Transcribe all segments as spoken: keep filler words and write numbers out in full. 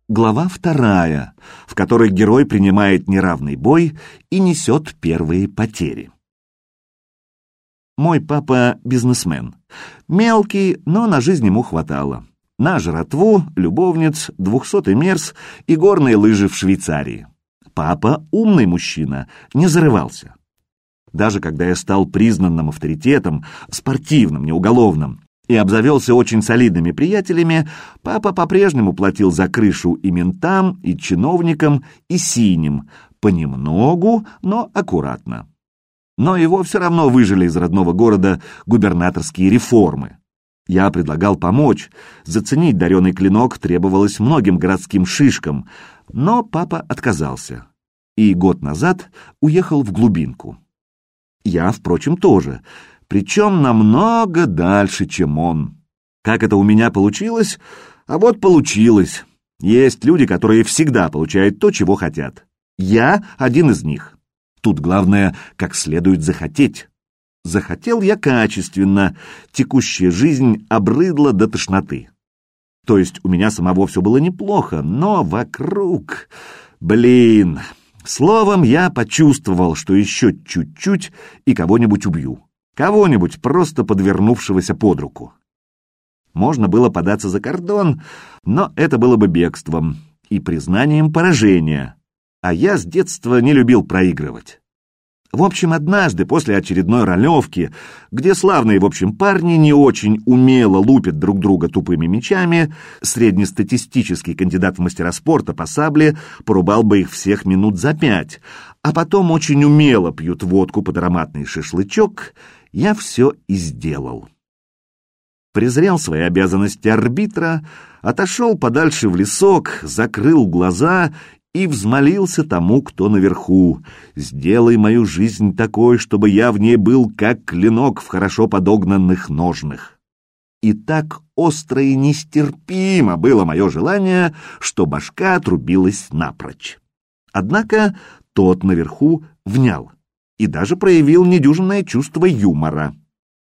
Глава вторая, в которой герой принимает неравный бой и несет первые потери. Мой папа бизнесмен. Мелкий, но на жизнь ему хватало. На жратву, любовниц, двухсотый мерс и горные лыжи в Швейцарии. Папа умный мужчина, не зарывался. Даже когда я стал признанным авторитетом, спортивным, не уголовным, и обзавелся очень солидными приятелями, папа по-прежнему платил за крышу и ментам, и чиновникам, и синим, понемногу, но аккуратно. Но его все равно выжили из родного города губернаторские реформы. Я предлагал помочь, заценить дареный клинок требовалось многим городским шишкам, но папа отказался. И год назад уехал в глубинку. Я, впрочем, тоже, причем намного дальше, чем он. Как это у меня получилось? А вот получилось. Есть люди, которые всегда получают то, чего хотят. Я один из них. Тут главное, как следует захотеть. Захотел я качественно, текущая жизнь обрыдла до тошноты. То есть у меня самого все было неплохо, но вокруг... Блин... Словом, я почувствовал, что еще чуть-чуть и кого-нибудь убью. Кого-нибудь, просто подвернувшегося под руку. Можно было податься за кордон, но это было бы бегством и признанием поражения. А я с детства не любил проигрывать. В общем, однажды, после очередной ролевки, где славные, в общем, парни не очень умело лупят друг друга тупыми мечами, среднестатистический кандидат в мастера спорта по сабле порубал бы их всех минут за пять, а потом очень умело пьют водку под ароматный шашлычок, я все и сделал. Презрел свои обязанности арбитра, отошел подальше в лесок, закрыл глаза и взмолился тому, кто наверху: «Сделай мою жизнь такой, чтобы я в ней был, как клинок в хорошо подогнанных ножнах». И так остро и нестерпимо было мое желание, что башка отрубилась напрочь. Однако тот наверху внял и даже проявил недюжинное чувство юмора.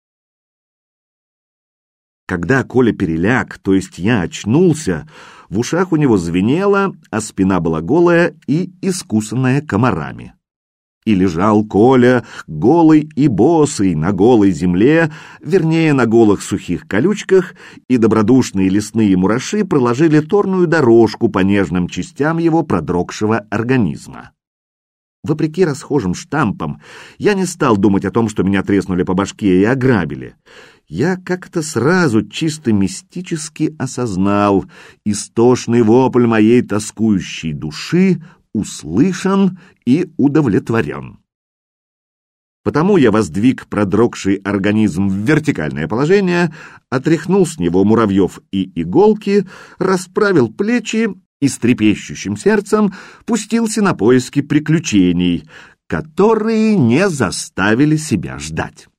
Когда Коля переляк, то есть я очнулся, в ушах у него звенело, а спина была голая и искусанная комарами. И лежал Коля, голый и босый, на голой земле, вернее, на голых сухих колючках, и добродушные лесные мураши проложили торную дорожку по нежным частям его продрогшего организма. Вопреки расхожим штампам, я не стал думать о том, что меня треснули по башке и ограбили. Я как-то сразу чисто мистически осознал: истошный вопль моей тоскующей души услышан и удовлетворен. Потому я воздвиг продрогший организм в вертикальное положение, отряхнул с него муравьев и иголки, расправил плечи и с трепещущим сердцем пустился на поиски приключений, которые не заставили себя ждать.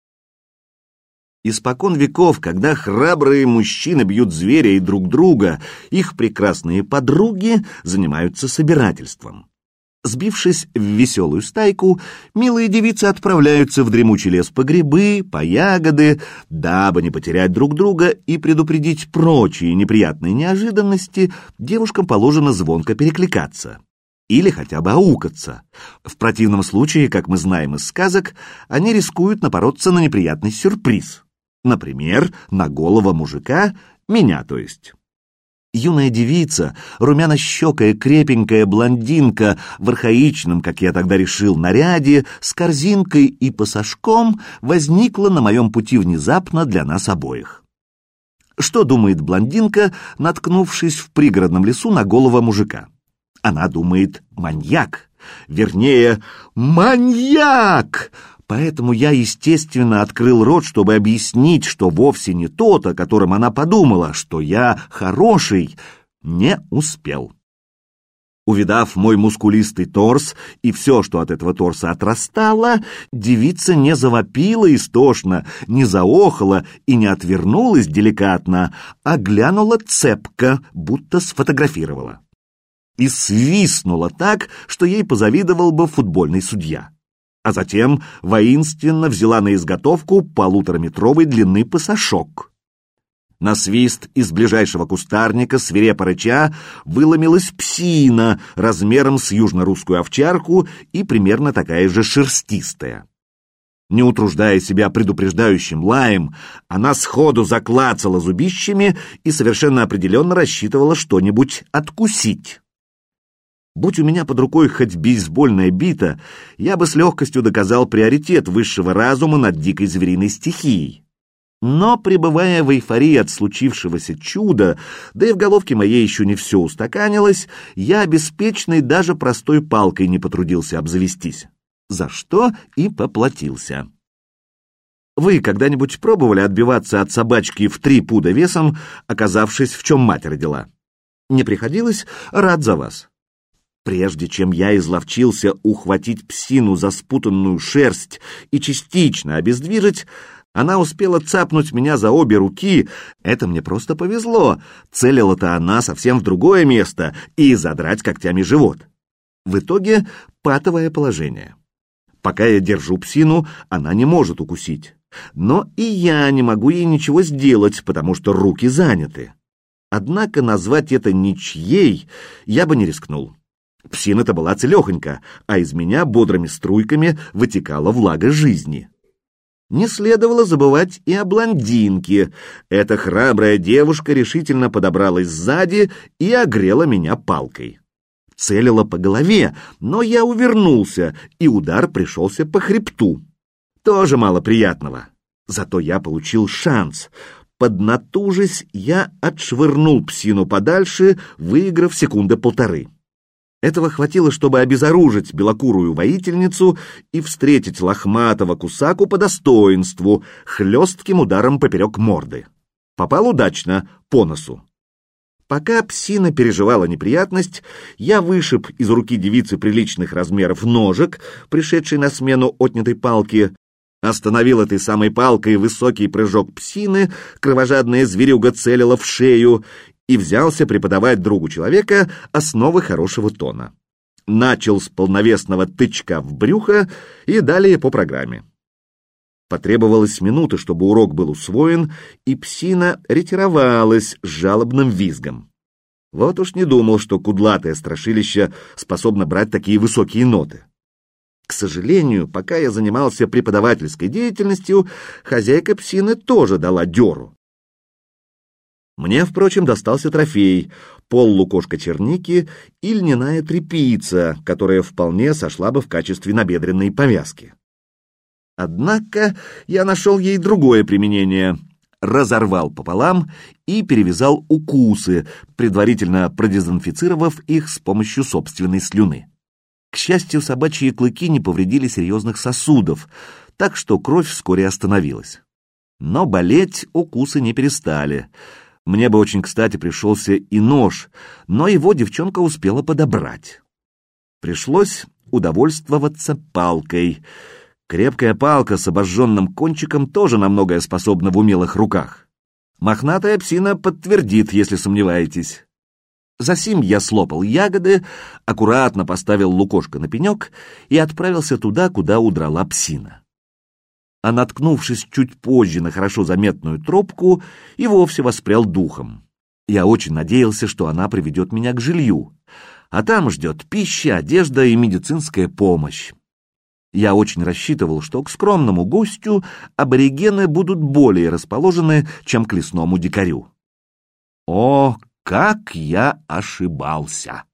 Испокон веков, когда храбрые мужчины бьют зверя и друг друга, их прекрасные подруги занимаются собирательством. Сбившись в веселую стайку, милые девицы отправляются в дремучий лес по грибы, по ягоды, дабы не потерять друг друга и предупредить прочие неприятные неожиданности, девушкам положено звонко перекликаться. Или хотя бы аукаться. В противном случае, как мы знаем из сказок, они рискуют напороться на неприятный сюрприз. Например, на голого мужика, меня то есть. Юная девица, румяно-щекая крепенькая блондинка в архаичном, как я тогда решил, наряде, с корзинкой и пасашком возникла на моем пути внезапно для нас обоих. Что думает блондинка, наткнувшись в пригородном лесу на голого мужика? Она думает: маньяк, вернее, маньяк! Поэтому я, естественно, открыл рот, чтобы объяснить, что вовсе не тот, о котором она подумала, что я хороший, не успел. Увидав мой мускулистый торс и все, что от этого торса отрастало, девица не завопила истошно, не заохала и не отвернулась деликатно, а глянула цепко, будто сфотографировала. И свистнула так, что ей позавидовал бы футбольный судья. А затем воинственно взяла на изготовку полутораметровой длины пасашок. На свист из ближайшего кустарника, свирепо рыча, выломилась псина размером с южно-русскую овчарку и примерно такая же шерстистая. Не утруждая себя предупреждающим лаем, она сходу заклацала зубищами и совершенно определенно рассчитывала что-нибудь откусить. Будь у меня под рукой хоть бейсбольная бита, я бы с легкостью доказал приоритет высшего разума над дикой звериной стихией. Но, пребывая в эйфории от случившегося чуда, да и в головке моей еще не все устаканилось, я беспечной даже простой палкой не потрудился обзавестись, за что и поплатился. Вы когда-нибудь пробовали отбиваться от собачки в три пуда весом, оказавшись в чем мать родила? Не приходилось? Рад за вас. Прежде чем я изловчился ухватить псину за спутанную шерсть и частично обездвижить, она успела цапнуть меня за обе руки. Это мне просто повезло. Целила-то она совсем в другое место и задрать когтями живот. В итоге патовое положение. Пока я держу псину, она не может укусить. Но и я не могу ей ничего сделать, потому что руки заняты. Однако назвать это ничьей я бы не рискнул. Псина-то была целехонька, а из меня бодрыми струйками вытекала влага жизни. Не следовало забывать и о блондинке. Эта храбрая девушка решительно подобралась сзади и огрела меня палкой. Целила по голове, но я увернулся, и удар пришелся по хребту. Тоже мало приятного. Зато я получил шанс. Поднатужись, я отшвырнул псину подальше, выиграв секунды полторы. Этого хватило, чтобы обезоружить белокурую воительницу и встретить лохматого кусаку по достоинству, хлестким ударом поперек морды. Попал удачно, по носу. Пока псина переживала неприятность, я вышиб из руки девицы приличных размеров ножик, пришедший на смену отнятой палки, остановил этой самой палкой высокий прыжок псины, кровожадная зверюга целила в шею, и взялся преподавать другу человека основы хорошего тона. Начал с полновесного тычка в брюхо и далее по программе. Потребовалось минуты, чтобы урок был усвоен, и псина ретировалась с жалобным визгом. Вот уж не думал, что кудлатое страшилище способно брать такие высокие ноты. К сожалению, пока я занимался преподавательской деятельностью, хозяйка псины тоже дала дёру. Мне, впрочем, достался трофей — поллукошка черники и льняная тряпица, которая вполне сошла бы в качестве набедренной повязки. Однако я нашел ей другое применение. Разорвал пополам и перевязал укусы, предварительно продезинфицировав их с помощью собственной слюны. К счастью, собачьи клыки не повредили серьезных сосудов, так что кровь вскоре остановилась. Но болеть укусы не перестали. Мне бы очень кстати пришелся и нож, но его девчонка успела подобрать. Пришлось удовольствоваться палкой. Крепкая палка с обожженным кончиком тоже на многое способна в умелых руках. Мохнатая псина подтвердит, если сомневаетесь. Засим я слопал ягоды, аккуратно поставил лукошко на пенек и отправился туда, куда удрала псина. А наткнувшись чуть позже на хорошо заметную тропку, и вовсе воспрял духом. Я очень надеялся, что она приведет меня к жилью, а там ждет пища, одежда и медицинская помощь. Я очень рассчитывал, что к скромному гостю аборигены будут более расположены, чем к лесному дикарю. О, как я ошибался!